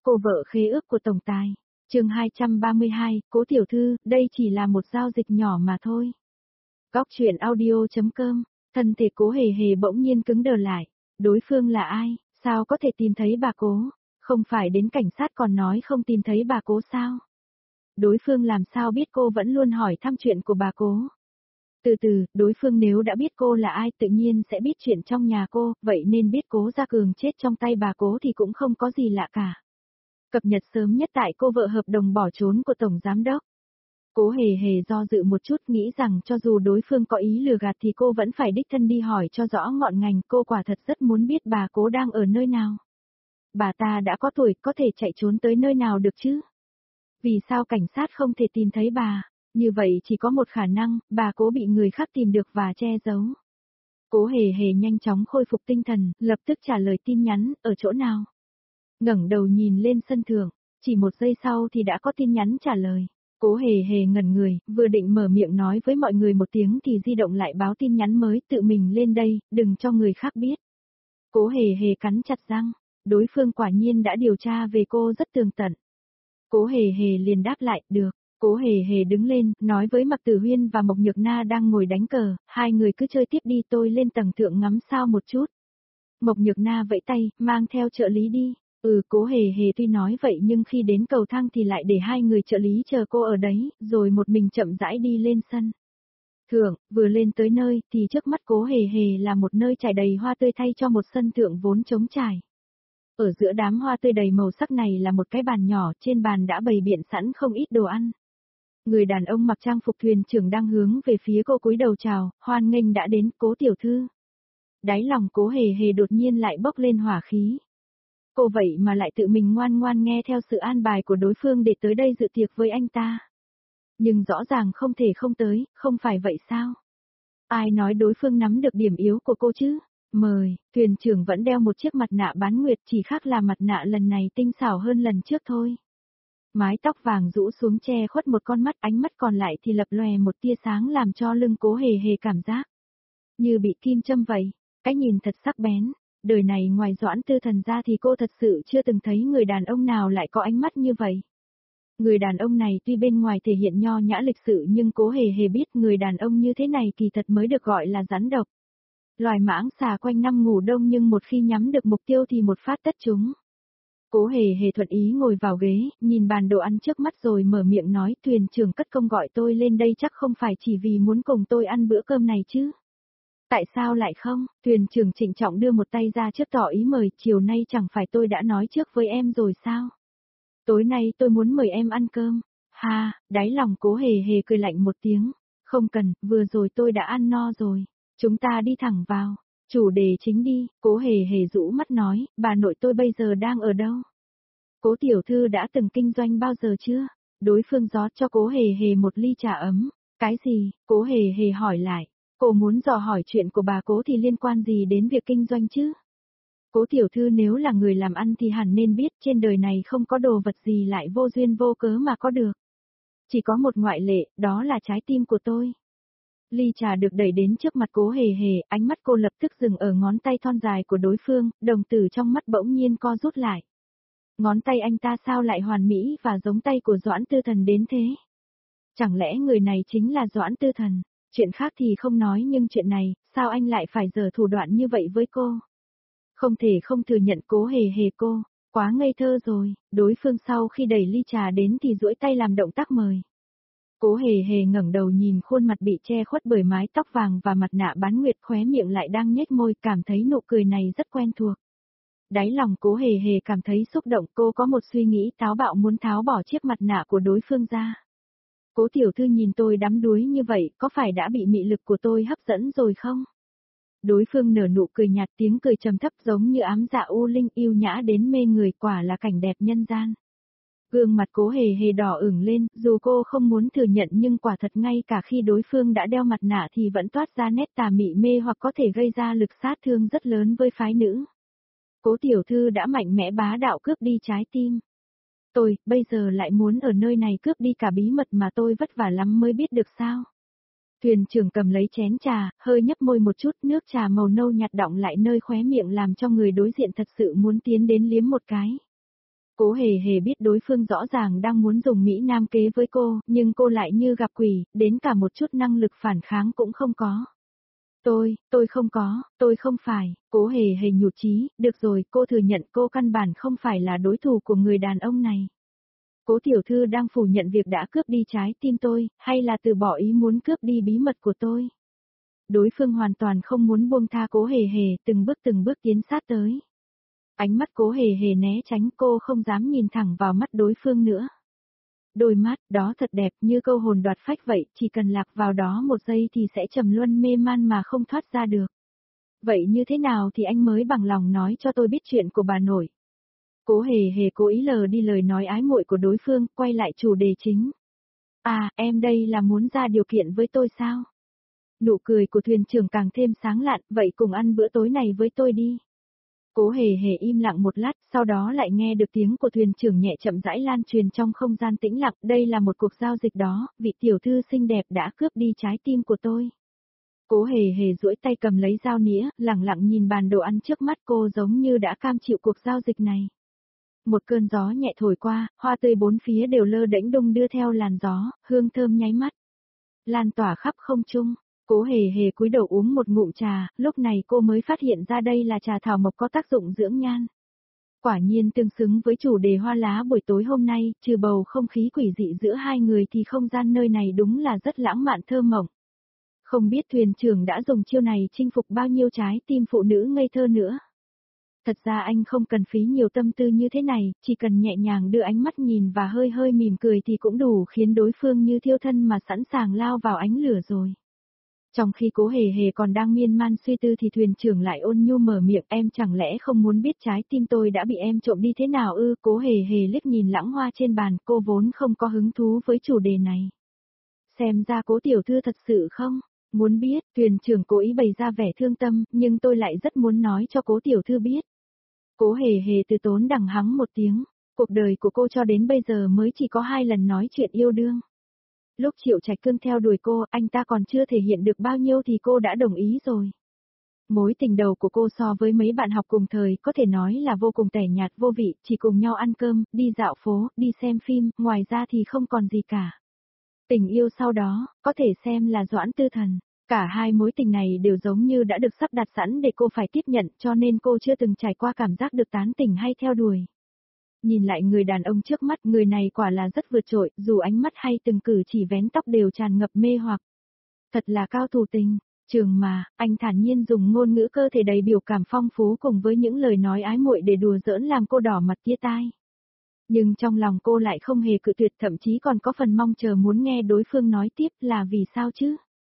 Cô vợ khế ước của tổng tài. Chương 232, Cố tiểu thư, đây chỉ là một giao dịch nhỏ mà thôi. Góc truyện audio.com. Thân thể Cố Hề Hề bỗng nhiên cứng đờ lại. Đối phương là ai? Sao có thể tìm thấy bà Cố? Không phải đến cảnh sát còn nói không tìm thấy bà Cố sao? Đối phương làm sao biết cô vẫn luôn hỏi thăm chuyện của bà Cố? Từ từ, đối phương nếu đã biết cô là ai tự nhiên sẽ biết chuyện trong nhà cô, vậy nên biết Cố Gia Cường chết trong tay bà Cố thì cũng không có gì lạ cả. Cập nhật sớm nhất tại cô vợ hợp đồng bỏ trốn của Tổng Giám Đốc. Cố Hề Hề do dự một chút nghĩ rằng cho dù đối phương có ý lừa gạt thì cô vẫn phải đích thân đi hỏi cho rõ ngọn ngành, cô quả thật rất muốn biết bà Cố đang ở nơi nào. Bà ta đã có tuổi có thể chạy trốn tới nơi nào được chứ? Vì sao cảnh sát không thể tìm thấy bà? Như vậy chỉ có một khả năng, bà Cố bị người khác tìm được và che giấu. Cố Hề Hề nhanh chóng khôi phục tinh thần, lập tức trả lời tin nhắn, ở chỗ nào? Ngẩng đầu nhìn lên sân thượng, chỉ một giây sau thì đã có tin nhắn trả lời. Cố Hề Hề ngẩn người, vừa định mở miệng nói với mọi người một tiếng thì di động lại báo tin nhắn mới, tự mình lên đây, đừng cho người khác biết. Cố Hề Hề cắn chặt răng, đối phương quả nhiên đã điều tra về cô rất tường tận. Cố Hề Hề liền đáp lại, được. Cố Hề Hề đứng lên, nói với Mạc Tử Huyên và Mộc Nhược Na đang ngồi đánh cờ, hai người cứ chơi tiếp đi, tôi lên tầng thượng ngắm sao một chút. Mộc Nhược Na vẫy tay, mang theo trợ lý đi. Cố Hề Hề tuy nói vậy nhưng khi đến cầu thang thì lại để hai người trợ lý chờ cô ở đấy, rồi một mình chậm rãi đi lên sân. Thượng, vừa lên tới nơi thì trước mắt Cố Hề Hề là một nơi trải đầy hoa tươi thay cho một sân thượng vốn trống trải. Ở giữa đám hoa tươi đầy màu sắc này là một cái bàn nhỏ, trên bàn đã bày biện sẵn không ít đồ ăn. Người đàn ông mặc trang phục thuyền trưởng đang hướng về phía cô cúi đầu chào, hoan nghênh đã đến, Cố tiểu thư. Đáy lòng Cố Hề Hề đột nhiên lại bốc lên hỏa khí. Cô vậy mà lại tự mình ngoan ngoan nghe theo sự an bài của đối phương để tới đây dự tiệc với anh ta. Nhưng rõ ràng không thể không tới, không phải vậy sao? Ai nói đối phương nắm được điểm yếu của cô chứ? Mời, thuyền trưởng vẫn đeo một chiếc mặt nạ bán nguyệt, chỉ khác là mặt nạ lần này tinh xảo hơn lần trước thôi. Mái tóc vàng rũ xuống che khuất một con mắt, ánh mắt còn lại thì lập lòe một tia sáng làm cho lưng Cố Hề Hề cảm giác như bị kim châm vậy, cái nhìn thật sắc bén. Đời này ngoài Doãn Tư Thần ra thì cô thật sự chưa từng thấy người đàn ông nào lại có ánh mắt như vậy. Người đàn ông này tuy bên ngoài thể hiện nho nhã lịch sự nhưng Cố Hề Hề biết người đàn ông như thế này kỳ thật mới được gọi là rắn độc. Loài mãng xà quanh năm ngủ đông nhưng một khi nhắm được mục tiêu thì một phát tất chúng. Cố Hề Hề thuận ý ngồi vào ghế, nhìn bàn đồ ăn trước mắt rồi mở miệng nói, thuyền trưởng cất công gọi tôi lên đây chắc không phải chỉ vì muốn cùng tôi ăn bữa cơm này chứ. Tại sao lại không? Thuyền trưởng trịnh trọng đưa một tay ra trước tỏ ý mời, chiều nay chẳng phải tôi đã nói trước với em rồi sao? Tối nay tôi muốn mời em ăn cơm. Ha, đáy lòng Cố Hề Hề cười lạnh một tiếng. Không cần, vừa rồi tôi đã ăn no rồi. Chúng ta đi thẳng vào. Chủ đề chính đi, Cố Hề Hề rũ mắt nói, bà nội tôi bây giờ đang ở đâu? Cố tiểu thư đã từng kinh doanh bao giờ chưa? Đối phương rót cho Cố Hề Hề một ly trà ấm. Cái gì? Cố Hề Hề hỏi lại. Cô muốn dò hỏi chuyện của bà Cố thì liên quan gì đến việc kinh doanh chứ? Cố tiểu thư nếu là người làm ăn thì hẳn nên biết trên đời này không có đồ vật gì lại vô duyên vô cớ mà có được. Chỉ có một ngoại lệ, đó là trái tim của tôi. Ly trà được đẩy đến trước mặt Cố Hề Hề, ánh mắt cô lập tức dừng ở ngón tay thon dài của đối phương, đồng tử trong mắt bỗng nhiên co rút lại. Ngón tay anh ta sao lại hoàn mỹ và giống tay của Doãn Tư Thần đến thế? Chẳng lẽ người này chính là Doãn Tư Thần? Chuyện khác thì không nói nhưng chuyện này, sao anh lại phải giở thủ đoạn như vậy với cô? Không thể không thừa nhận Cố Hề Hề cô, quá ngây thơ rồi, đối phương sau khi đẩy ly trà đến thì duỗi tay làm động tác mời. Cố Hề Hề ngẩng đầu nhìn khuôn mặt bị che khuất bởi mái tóc vàng và mặt nạ bán nguyệt, khóe miệng lại đang nhếch môi, cảm thấy nụ cười này rất quen thuộc. Đáy lòng Cố Hề Hề cảm thấy xúc động, cô có một suy nghĩ táo bạo muốn tháo bỏ chiếc mặt nạ của đối phương ra. Cố tiểu thư nhìn tôi đắm đuối như vậy, có phải đã bị mị lực của tôi hấp dẫn rồi không? Đối phương nở nụ cười nhạt, tiếng cười trầm thấp giống như ám dạ u linh, yêu nhã đến mê người, quả là cảnh đẹp nhân gian. Gương mặt Cố Hề Hề đỏ ửng lên, dù cô không muốn thừa nhận nhưng quả thật ngay cả khi đối phương đã đeo mặt nạ thì vẫn toát ra nét tà mị mê hoặc có thể gây ra lực sát thương rất lớn với phái nữ. Cố tiểu thư đã mạnh mẽ bá đạo cướp đi trái tim. Tôi, bây giờ lại muốn ở nơi này cướp đi cả bí mật mà tôi vất vả lắm mới biết được sao? Thuyền trưởng cầm lấy chén trà, hơi nhấp môi một chút, nước trà màu nâu nhạt đọng lại nơi khóe miệng làm cho người đối diện thật sự muốn tiến đến liếm một cái. Cố hề hề biết đối phương rõ ràng đang muốn dùng Mỹ Nam kế với cô, nhưng cô lại như gặp quỷ, đến cả một chút năng lực phản kháng cũng không có. Tôi không có, tôi không phải, cố hề hề nhụt chí, được rồi, cô thừa nhận cô căn bản không phải là đối thủ của người đàn ông này. Cố tiểu thư đang phủ nhận việc đã cướp đi trái tim tôi, hay là từ bỏ ý muốn cướp đi bí mật của tôi. Đối phương hoàn toàn không muốn buông tha cố hề hề, từng bước tiến sát tới. Ánh mắt cố hề hề né tránh, cô không dám nhìn thẳng vào mắt đối phương nữa. Đôi mắt đó thật đẹp như câu hồn đoạt phách vậy, chỉ cần lạc vào đó một giây thì sẽ trầm luân mê man mà không thoát ra được. Vậy như thế nào thì anh mới bằng lòng nói cho tôi biết chuyện của bà nội? Cố hề hề cố ý lờ đi lời nói ái muội của đối phương, quay lại chủ đề chính. À, em đây là muốn ra điều kiện với tôi sao? Nụ cười của thuyền trưởng càng thêm sáng lạn, vậy cùng ăn bữa tối này với tôi đi. Cố hề hề im lặng một lát, sau đó lại nghe được tiếng của thuyền trưởng nhẹ chậm rãi lan truyền trong không gian tĩnh lặng, đây là một cuộc giao dịch đó, vị tiểu thư xinh đẹp đã cướp đi trái tim của tôi. Cố hề hề duỗi tay cầm lấy dao nĩa, lẳng lặng nhìn bàn đồ ăn trước mắt cô giống như đã cam chịu cuộc giao dịch này. Một cơn gió nhẹ thổi qua, hoa tươi bốn phía đều lơ đễnh đung đưa theo làn gió, hương thơm nháy mắt lan tỏa khắp không trung. Cố hề hề cúi đầu uống một ngụm trà, lúc này cô mới phát hiện ra đây là trà thảo mộc có tác dụng dưỡng nhan. Quả nhiên tương xứng với chủ đề hoa lá buổi tối hôm nay, trừ bầu không khí quỷ dị giữa hai người thì không gian nơi này đúng là rất lãng mạn thơ mộng. Không biết thuyền trưởng đã dùng chiêu này chinh phục bao nhiêu trái tim phụ nữ ngây thơ nữa. Thật ra anh không cần phí nhiều tâm tư như thế này, chỉ cần nhẹ nhàng đưa ánh mắt nhìn và hơi hơi mỉm cười thì cũng đủ khiến đối phương như thiêu thân mà sẵn sàng lao vào ánh lửa rồi. Trong khi cố hề hề còn đang miên man suy tư thì thuyền trưởng lại ôn nhu mở miệng, em chẳng lẽ không muốn biết trái tim tôi đã bị em trộm đi thế nào ư? Cố hề hề liếc nhìn lãng hoa trên bàn, cô vốn không có hứng thú với chủ đề này. Xem ra cố tiểu thư thật sự không muốn biết, thuyền trưởng cố ý bày ra vẻ thương tâm, nhưng tôi lại rất muốn nói cho cố tiểu thư biết. Cố hề hề từ tốn đằng hắng một tiếng, cuộc đời của cô cho đến bây giờ mới chỉ có 2 lần nói chuyện yêu đương. Lúc Triệu Trạch Cương theo đuổi cô, anh ta còn chưa thể hiện được bao nhiêu thì cô đã đồng ý rồi. Mối tình đầu của cô so với mấy bạn học cùng thời có thể nói là vô cùng tẻ nhạt vô vị, chỉ cùng nhau ăn cơm, đi dạo phố, đi xem phim, ngoài ra thì không còn gì cả. Tình yêu sau đó, có thể xem là Doãn Tư Thần. Cả hai mối tình này đều giống như đã được sắp đặt sẵn để cô phải tiếp nhận, cho nên cô chưa từng trải qua cảm giác được tán tỉnh hay theo đuổi. Nhìn lại người đàn ông trước mắt, người này quả là rất vượt trội, dù ánh mắt hay từng cử chỉ vén tóc đều tràn ngập mê hoặc. Thật là cao thủ tình, trường mà, anh thản nhiên dùng ngôn ngữ cơ thể đầy biểu cảm phong phú cùng với những lời nói ái muội để đùa giỡn làm cô đỏ mặt tía tai. Nhưng trong lòng cô lại không hề cự tuyệt, thậm chí còn có phần mong chờ muốn nghe đối phương nói tiếp là vì sao chứ.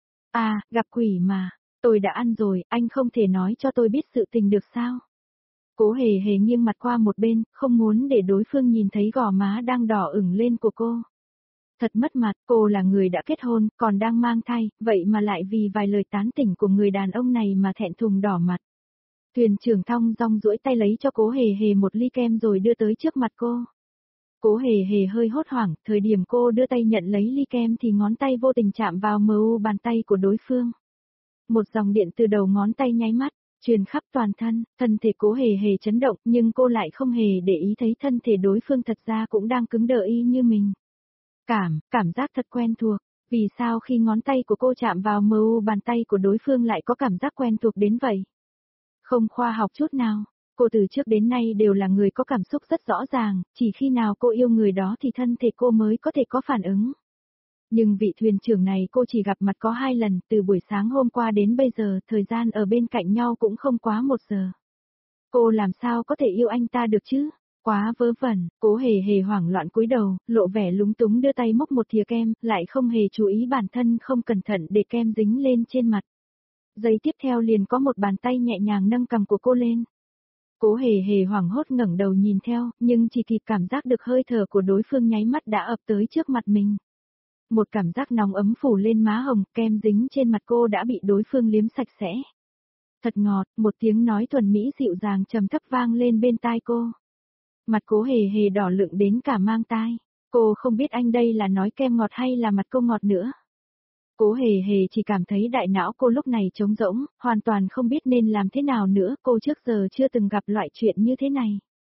À, gặp quỷ mà, tôi đã ăn rồi, anh không thể nói cho tôi biết sự tình được sao? Cố hề hề nghiêng mặt qua một bên, không muốn để đối phương nhìn thấy gò má đang đỏ ửng lên của cô. Thật mất mặt, cô là người đã kết hôn, còn đang mang thai, vậy mà lại vì vài lời tán tỉnh của người đàn ông này mà thẹn thùng đỏ mặt. Thuyền trưởng thong dong duỗi tay lấy cho cố hề hề một ly kem rồi đưa tới trước mặt cô. Cố hề hề hơi hốt hoảng, thời điểm cô đưa tay nhận lấy ly kem thì ngón tay vô tình chạm vào mu bàn tay của đối phương. Một dòng điện từ đầu ngón tay nháy mắt truyền khắp toàn thân, thân thể cố hề hề chấn động, nhưng cô lại không hề để ý thấy thân thể đối phương thật ra cũng đang cứng đờ y như mình. Cảm giác thật quen thuộc, vì sao khi ngón tay của cô chạm vào mu bàn tay của đối phương lại có cảm giác quen thuộc đến vậy? Không khoa học chút nào, cô từ trước đến nay đều là người có cảm xúc rất rõ ràng, chỉ khi nào cô yêu người đó thì thân thể cô mới có thể có phản ứng. Nhưng vị thuyền trưởng này cô chỉ gặp mặt có 2 lần, từ buổi sáng hôm qua đến bây giờ, thời gian ở bên cạnh nhau cũng không quá 1 giờ. Cô làm sao có thể yêu anh ta được chứ? Quá vớ vẩn, cố hề hề hoảng loạn cúi đầu, lộ vẻ lúng túng đưa tay móc một thìa kem, lại không hề chú ý bản thân không cẩn thận để kem dính lên trên mặt. Giây tiếp theo liền có một bàn tay nhẹ nhàng nâng cằm của cô lên. Cố hề hề hoảng hốt ngẩng đầu nhìn theo, nhưng chỉ kịp cảm giác được hơi thở của đối phương nháy mắt đã ập tới trước mặt mình. Một cảm giác nóng ấm phủ lên má hồng, kem dính trên mặt cô đã bị đối phương liếm sạch sẽ. Thật ngọt, một tiếng nói thuần mỹ dịu dàng trầm thấp vang lên bên tai cô. Mặt cố hề hề đỏ lựng đến cả mang tai. Cô không biết anh đây là nói kem ngọt hay là mặt cô ngọt nữa. Cố hề hề chỉ cảm thấy đại não cô lúc này trống rỗng, hoàn toàn không biết nên làm thế nào nữa, cô trước giờ chưa từng gặp loại chuyện như thế này.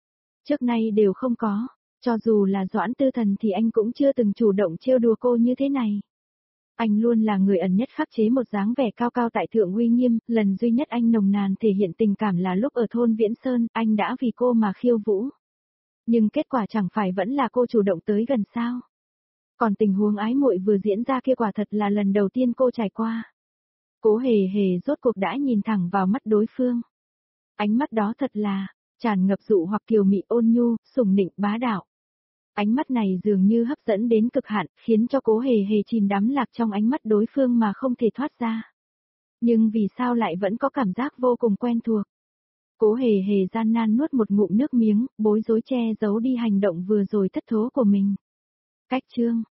Trước nay đều không có, cho dù là Doãn Tư Thần thì anh cũng chưa từng chủ động trêu đùa cô như thế này. Anh luôn là người ẩn nhất khắc chế một dáng vẻ cao cao tại thượng uy nghiêm, lần duy nhất anh nồng nàn thể hiện tình cảm là lúc ở thôn Viễn Sơn, anh đã vì cô mà khiêu vũ. Nhưng kết quả chẳng phải vẫn là cô chủ động tới gần sao. Còn tình huống ái muội vừa diễn ra kia quả thật là lần đầu tiên cô trải qua. Cố hề hề rốt cuộc đã nhìn thẳng vào mắt đối phương. Ánh mắt đó thật là, tràn ngập dụ hoặc kiều mị ôn nhu, sủng nịnh bá đạo. Ánh mắt này dường như hấp dẫn đến cực hạn, khiến cho cố hề hề chìm đắm lạc trong ánh mắt đối phương mà không thể thoát ra. Nhưng vì sao lại vẫn có cảm giác vô cùng quen thuộc. Cố hề hề gian nan nuốt một ngụm nước miếng, bối rối che giấu đi hành động vừa rồi thất thố của mình. Cách chương